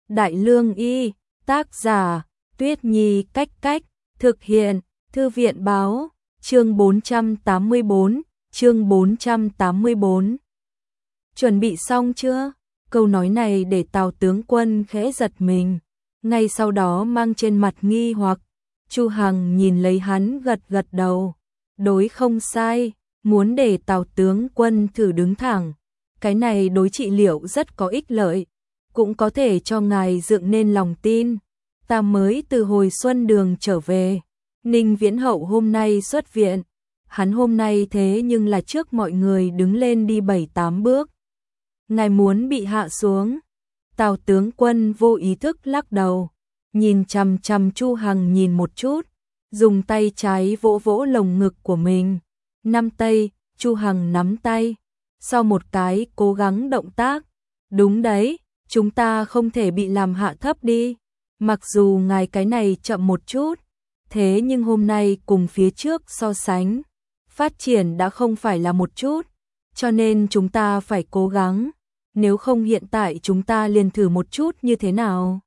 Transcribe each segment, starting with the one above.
Đại Lương Y, tác giả, Tuyết Nhi Cách Cách, thực hiện, Thư viện Báo, chương 484, chương 484. Chuẩn bị xong chưa? Câu nói này để Tào tướng quân khẽ giật mình, ngay sau đó mang trên mặt nghi hoặc. Chu Hằng nhìn lấy hắn gật gật đầu, đối không sai, muốn để Tào tướng quân thử đứng thẳng. Cái này đối trị liệu rất có ích lợi, cũng có thể cho ngài dựng nên lòng tin. Ta mới từ hồi Xuân Đường trở về, Ninh Viễn Hậu hôm nay xuất viện, hắn hôm nay thế nhưng là trước mọi người đứng lên đi 7-8 bước. Ngài muốn bị hạ xuống. Tào tướng quân vô ý thức lắc đầu, nhìn chằm chằm Chu Hằng nhìn một chút, dùng tay trái vỗ vỗ lồng ngực của mình. Năm tay, Chu Hằng nắm tay, sau một cái cố gắng động tác. Đúng đấy, chúng ta không thể bị làm hạ thấp đi. Mặc dù ngài cái này chậm một chút, thế nhưng hôm nay cùng phía trước so sánh, phát triển đã không phải là một chút, cho nên chúng ta phải cố gắng, nếu không hiện tại chúng ta liền thử một chút như thế nào.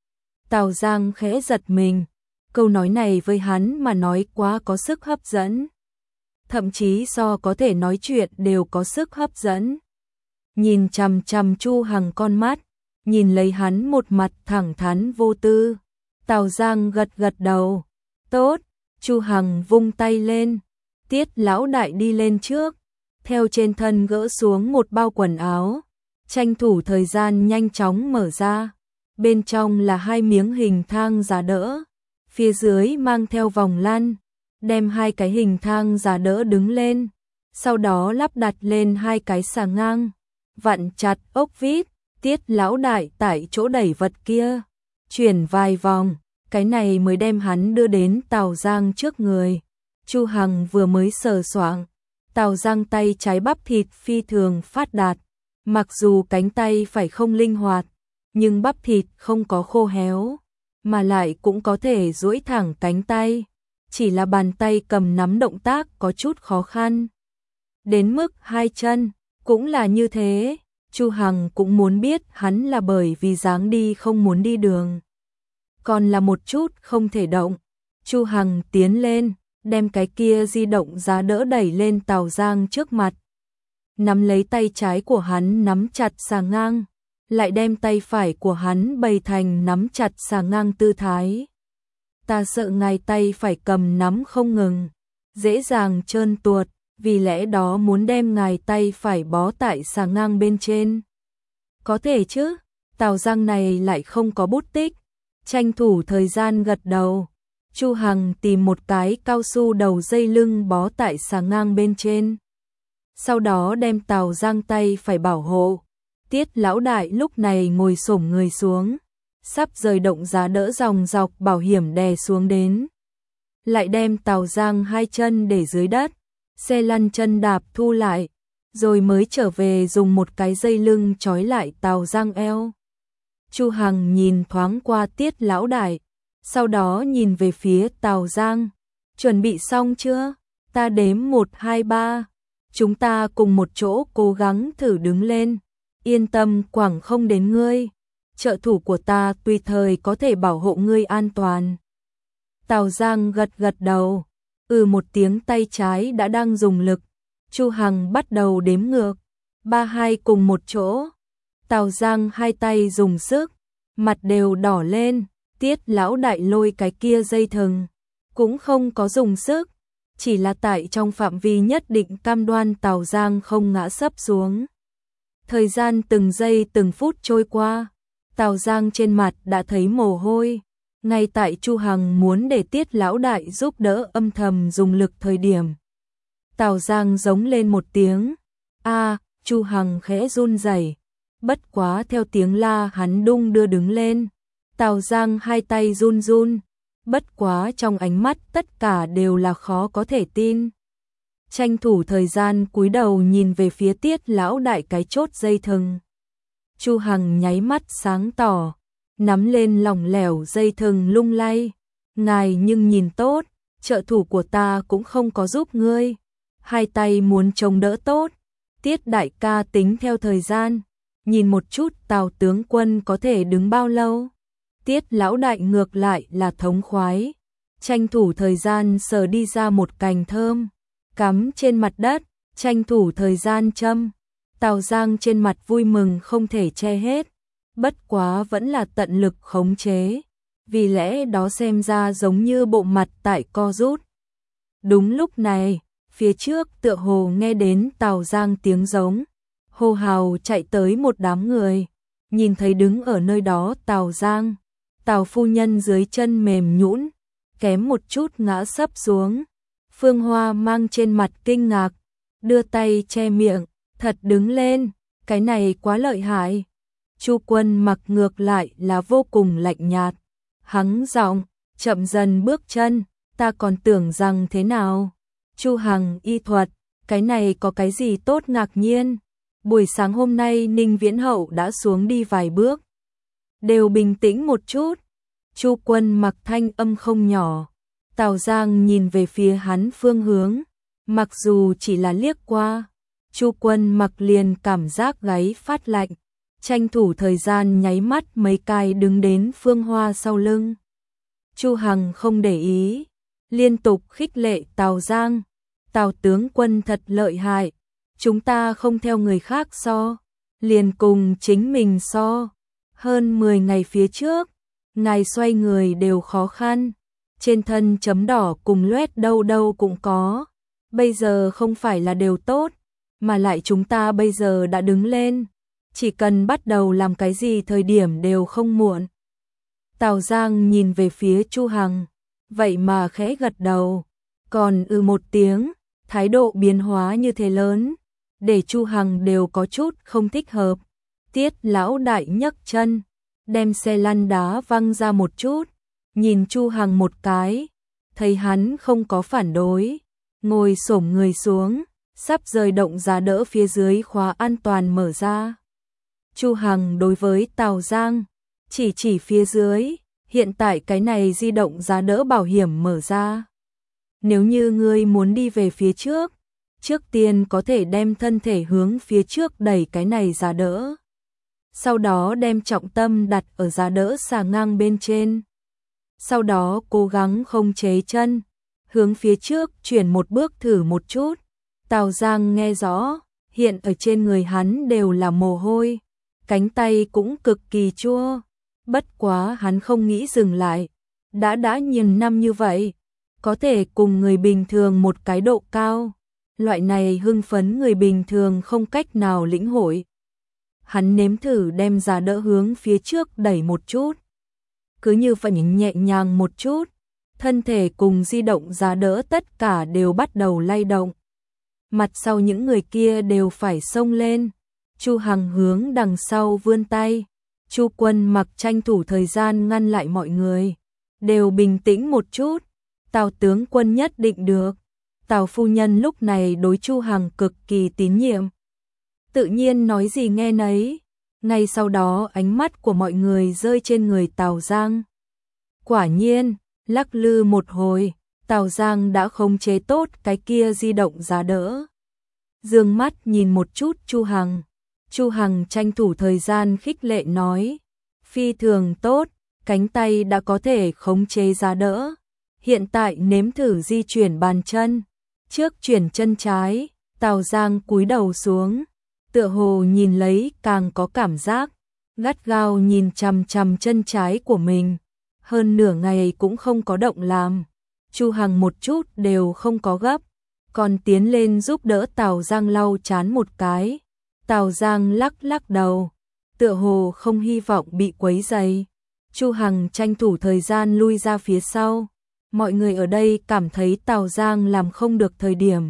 Tào Giang khẽ giật mình, câu nói này với hắn mà nói quá có sức hấp dẫn. Thậm chí so có thể nói chuyện đều có sức hấp dẫn. Nhìn chằm chằm Chu Hằng con mắt, nhìn lấy hắn một mặt thẳng thắn vô tư. Tào Giang gật gật đầu. Tốt, Chu Hằng vung tay lên. Tiết lão đại đi lên trước, theo trên thân gỡ xuống một bao quần áo, tranh thủ thời gian nhanh chóng mở ra. Bên trong là 2 miếng hình thang giá đỡ, phía dưới mang theo vòng lăn, đem 2 cái hình thang giá đỡ đứng lên, sau đó lắp đặt lên 2 cái xà ngang, vặn chặt ốc vít. Tiết lão đại tại chỗ đẩy vật kia, chuyển vài vòng, cái này mới đem hắn đưa đến Tào Giang trước người. Chu Hằng vừa mới sờ soạng, Tào Giang tay trái bắp thịt phi thường phát đạt, mặc dù cánh tay phải không linh hoạt, nhưng bắp thịt không có khô héo, mà lại cũng có thể duỗi thẳng cánh tay, chỉ là bàn tay cầm nắm động tác có chút khó khăn. Đến mức 2 chân, cũng là như thế. Chu Hằng cũng muốn biết hắn là bởi vì dáng đi không muốn đi đường, còn là một chút không thể động. Chu Hằng tiến lên, đem cái kia di động giá đỡ đẩy lên Tào Giang trước mặt, nắm lấy tay trái của hắn nắm chặt xà ngang, lại đem tay phải của hắn bày thành nắm chặt xà ngang tư thái. Ta sợ ngài tay phải cầm nắm không ngừng, dễ dàng trơn tuột, vì lẽ đó muốn đem ngài tay phải bó tại xà ngang bên trên. Có thể chứ? Tào Giang này lại không có bút tích, tranh thủ thời gian gật đầu. Chu Hằng tìm một cái cao su đầu dây lưng bó tại xà ngang bên trên, sau đó đem Tào Giang tay phải bảo hộ. Tiết lão đại lúc này ngồi xổm người xuống, sắp rời động giá đỡ dòng dọc bảo hiểm đè xuống đến, lại đem Tào Giang 2 chân để dưới đất, xe lăn chân đạp thu lại, rồi mới trở về dùng một cái dây lưng trói lại Tào Giang eo. Chu Hằng nhìn thoáng qua Tiết lão đại, sau đó nhìn về phía Tào Giang. Chuẩn bị xong chưa? Ta đếm 1, 2, 3. Chúng ta cùng một chỗ cố gắng thử đứng lên. Yên tâm, quẳng không đến ngươi. Trợ thủ của ta tùy thời có thể bảo hộ ngươi an toàn. Tào Giang gật gật đầu. Một tiếng, tay trái đã đang dùng lực. Chu Hằng bắt đầu đếm ngược. 3, 2 cùng một chỗ. Tào Giang 2 tay dùng sức, mặt đều đỏ lên. Tiết lão đại lôi cái kia dây thừng, cũng không có dùng sức, chỉ là tại trong phạm vi nhất định cam đoan Tào Giang không ngã sấp xuống. Thời gian từng giây từng phút trôi qua, Tào Giang trên mặt đã thấy mồ hôi. Ngay tại Chu Hằng muốn để Tiết lão đại giúp đỡ âm thầm dùng lực thời điểm, Tào Giang giống lên một tiếng. Chu Hằng khẽ run rẩy, bất quá theo tiếng la hắn đung đưa đứng lên. Tào Giang 2 tay run run, bất quá trong ánh mắt tất cả đều là khó có thể tin. Tranh thủ thời gian cúi đầu nhìn về phía Tiết lão đại cái chốt dây thừng. Chu Hằng nháy mắt sáng tỏ, nắm lên lỏng lẻo dây thừng lung lay. Ngài nhưng nhìn tốt, trợ thủ của ta cũng không có giúp ngươi. 2 tay muốn chống đỡ tốt. Tiết đại ca tính theo thời gian, nhìn một chút Tào tướng quân có thể đứng bao lâu. Tiết lão đại ngược lại là thống khoái, tranh thủ thời gian sờ đi ra một cành thơm, cắm trên mặt đất, tranh thủ thời gian châm. Tào Giang trên mặt vui mừng không thể che hết, bất quá vẫn là tận lực khống chế, vì lẽ đó xem ra giống như bộ mặt tại co rút. Đúng lúc này, phía trước tựa hồ nghe đến Tào Giang tiếng giống, hô hào chạy tới một đám người, nhìn thấy đứng ở nơi đó Tào Giang, Tào phu nhân dưới chân mềm nhũn, kém một chút ngã sấp xuống. Phương Hoa mang trên mặt kinh ngạc, đưa tay che miệng, thật đứng lên, cái này quá lợi hại. Chu Quân Mặc ngược lại là vô cùng lạnh nhạt, hắng giọng, chậm dần bước chân, ta còn tưởng rằng thế nào. Chu Hằng y thuật, cái này có cái gì tốt ngạc nhiên. Buổi sáng hôm nay Ninh Viễn Hậu đã xuống đi vài bước, đều bình tĩnh một chút. Chu Quân Mặc thanh âm không nhỏ. Tào Giang nhìn về phía hắn phương hướng, mặc dù chỉ là liếc qua, Chu Quân Mặc liền cảm giác gáy phát lạnh, tranh thủ thời gian nháy mắt mấy cái đứng đến Phương Hoa sau lưng. Chu Hằng không để ý, liên tục khích lệ Tào Giang, Tào tướng quân thật lợi hại, chúng ta không theo người khác so, liền cùng chính mình so. Hơn 10 ngày phía trước, ngài xoay người đều khó khăn, trên thân chấm đỏ cùng loét đâu đâu cũng có, bây giờ không phải là đều tốt, mà lại chúng ta bây giờ đã đứng lên, chỉ cần bắt đầu làm cái gì thời điểm đều không muộn. Tào Giang nhìn về phía Chu Hằng, vậy mà khẽ gật đầu, còn một tiếng, thái độ biến hóa như thế lớn, để Chu Hằng đều có chút không thích hợp. Tiết lão đại nhấc chân, đem xe lăn đá văng ra một chút, nhìn Chu Hằng một cái, thấy hắn không có phản đối, ngồi xổm người xuống, sắp rời động giá đỡ phía dưới khóa an toàn mở ra. Chu Hằng đối với Tào Giang, chỉ phía dưới, hiện tại cái này di động giá đỡ bảo hiểm mở ra. Nếu như ngươi muốn đi về phía trước, trước tiên có thể đem thân thể hướng phía trước đẩy cái này giá đỡ. Sau đó đem trọng tâm đặt ở giá đỡ xà ngang bên trên. Sau đó cố gắng không chế chân, hướng phía trước chuyển một bước thử một chút. Tào Giang nghe rõ, hiện ở trên người hắn đều là mồ hôi, cánh tay cũng cực kỳ chua. Bất quá hắn không nghĩ dừng lại, đã nhiều năm như vậy, có thể cùng người bình thường một cái độ cao. Loại này hưng phấn người bình thường không cách nào lĩnh hội. Hắn nếm thử đem giá đỡ hướng phía trước đẩy một chút. Cứ như vậy nhẹ nhàng một chút, thân thể cùng di động giá đỡ tất cả đều bắt đầu lay động. Mặt sau những người kia đều phải xông lên. Chu Hằng hướng đằng sau vươn tay. Chu Quân Mặc tranh thủ thời gian ngăn lại mọi người. Đều bình tĩnh một chút. Tào tướng quân nhất định được. Tào phu nhân lúc này đối Chu Hằng cực kỳ tín nhiệm. Tự nhiên nói gì nghe nấy. Ngay sau đó ánh mắt của mọi người rơi trên người Tào Giang. Quả nhiên, lắc lư một hồi, Tào Giang đã khống chế tốt cái kia di động giá đỡ. Dương mắt nhìn một chút Chu Hằng. Chu Hằng tranh thủ thời gian khích lệ nói, phi thường tốt, cánh tay đã có thể khống chế giá đỡ. Hiện tại nếm thử di chuyển bàn chân. Trước chuyển chân trái, Tào Giang cúi đầu xuống, tựa hồ nhìn lấy càng có cảm giác, gắt gao nhìn chằm chằm chân trái của mình. Hơn nửa ngày cũng không có động làm. Chu Hằng một chút đều không có gấp, còn tiến lên giúp đỡ Tào Giang lau chán một cái. Tào Giang lắc lắc đầu, tựa hồ không hy vọng bị quấy rầy. Chu Hằng tranh thủ thời gian lui ra phía sau. Mọi người ở đây cảm thấy Tào Giang làm không được thời điểm.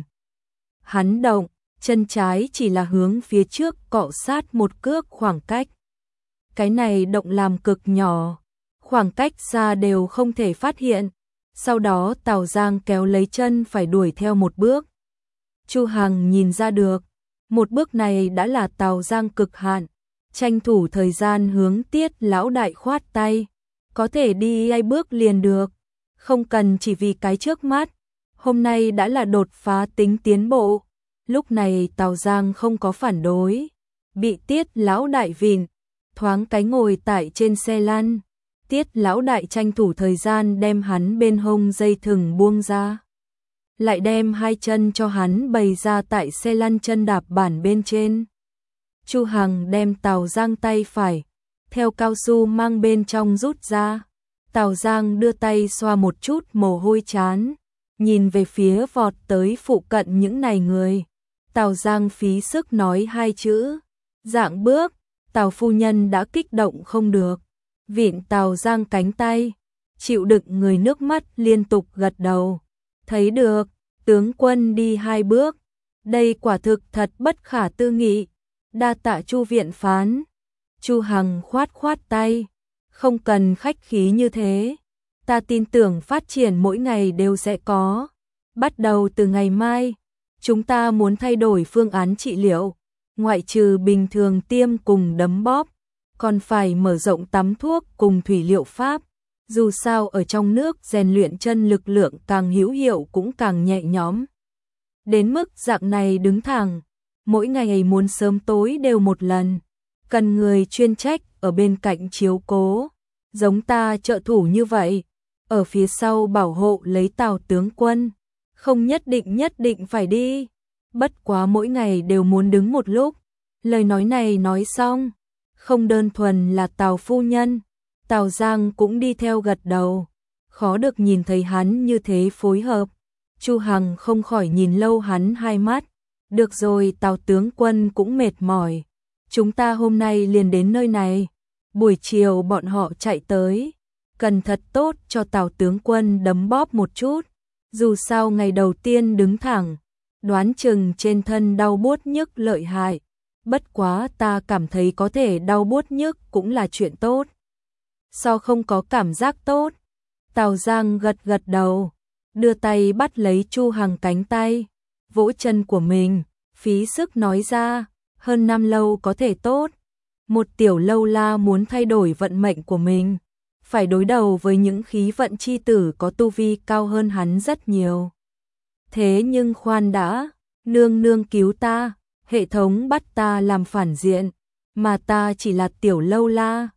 Hắn động, chân trái chỉ là hướng phía trước cọ sát một cước khoảng cách. Cái này động làm cực nhỏ, khoảng cách xa đều không thể phát hiện. Sau đó Tào Giang kéo lấy chân phải đuổi theo một bước. Chu Hằng nhìn ra được, một bước này đã là Tào Giang cực hạn, tranh thủ thời gian hướng Tiết lão đại khoát tay, có thể đi ai bước liền được, không cần chỉ vì cái trước mắt, hôm nay đã là đột phá tính tiến bộ. Lúc này Tào Giang không có phản đối, bị Tiết lão đại vịn, thoáng cái ngồi tại trên xe lăn. Tiết lão đại tranh thủ thời gian đem hắn bên hông dây thừng buông ra, lại đem hai chân cho hắn bày ra tại xe lăn chân đạp bản bên trên. Chu Hằng đem Tào Giang tay phải theo cao su mang bên trong rút ra. Tào Giang đưa tay xoa một chút mồ hôi trán, nhìn về phía vọt tới phụ cận những này người. Tào Giang phí sức nói hai chữ, dạng bước. Tào phu nhân đã kích động không được, vịn Tào Giang cánh tay, chịu đựng người nước mắt liên tục gật đầu. Thấy được, tướng quân đi hai bước, đây quả thực thật bất khả tư nghị. Đa tạ Chu viện phán. Chu Hằng khoát khoát tay, không cần khách khí như thế, ta tin tưởng phát triển mỗi ngày đều sẽ có. Bắt đầu từ ngày mai, chúng ta muốn thay đổi phương án trị liệu, ngoại trừ bình thường tiêm cùng đấm bóp, còn phải mở rộng tắm thuốc cùng thủy liệu pháp. Dù sao ở trong nước rèn luyện chân lực lượng càng hữu hiệu cũng càng nhẹ nhõm. Đến mức dạng này đứng thẳng, mỗi ngày muốn sớm tối đều một lần, cần người chuyên trách ở bên cạnh chiếu cố, giống ta trợ thủ như vậy, ở phía sau bảo hộ lấy Tào tướng quân, không nhất định phải đi, bất quá mỗi ngày đều muốn đứng một lúc. Lời nói này nói xong, không đơn thuần là Tào phu nhân, Tào Giang cũng đi theo gật đầu, khó được nhìn thấy hắn như thế phối hợp. Chu Hằng không khỏi nhìn lâu hắn hai mắt. Được rồi, Tào tướng quân cũng mệt mỏi, chúng ta hôm nay liền đến nơi này, buổi chiều bọn họ chạy tới, cần thật tốt cho Tào tướng quân đấm bóp một chút, dù sao ngày đầu tiên đứng thẳng, đoán chừng trên thân đau buốt nhức lợi hại, bất quá ta cảm thấy có thể đau buốt nhức cũng là chuyện tốt. Sao không có cảm giác tốt? Tào Giang gật gật đầu, đưa tay bắt lấy Chu Hằng cánh tay, vỗ chân của mình, phí sức nói ra, hơn năm lâu có thể tốt. Một tiểu lâu la muốn thay đổi vận mệnh của mình, phải đối đầu với những khí vận chi tử có tu vi cao hơn hắn rất nhiều. Thế nhưng khoan đã, nương nương cứu ta, hệ thống bắt ta làm phản diện, mà ta chỉ là tiểu lâu la,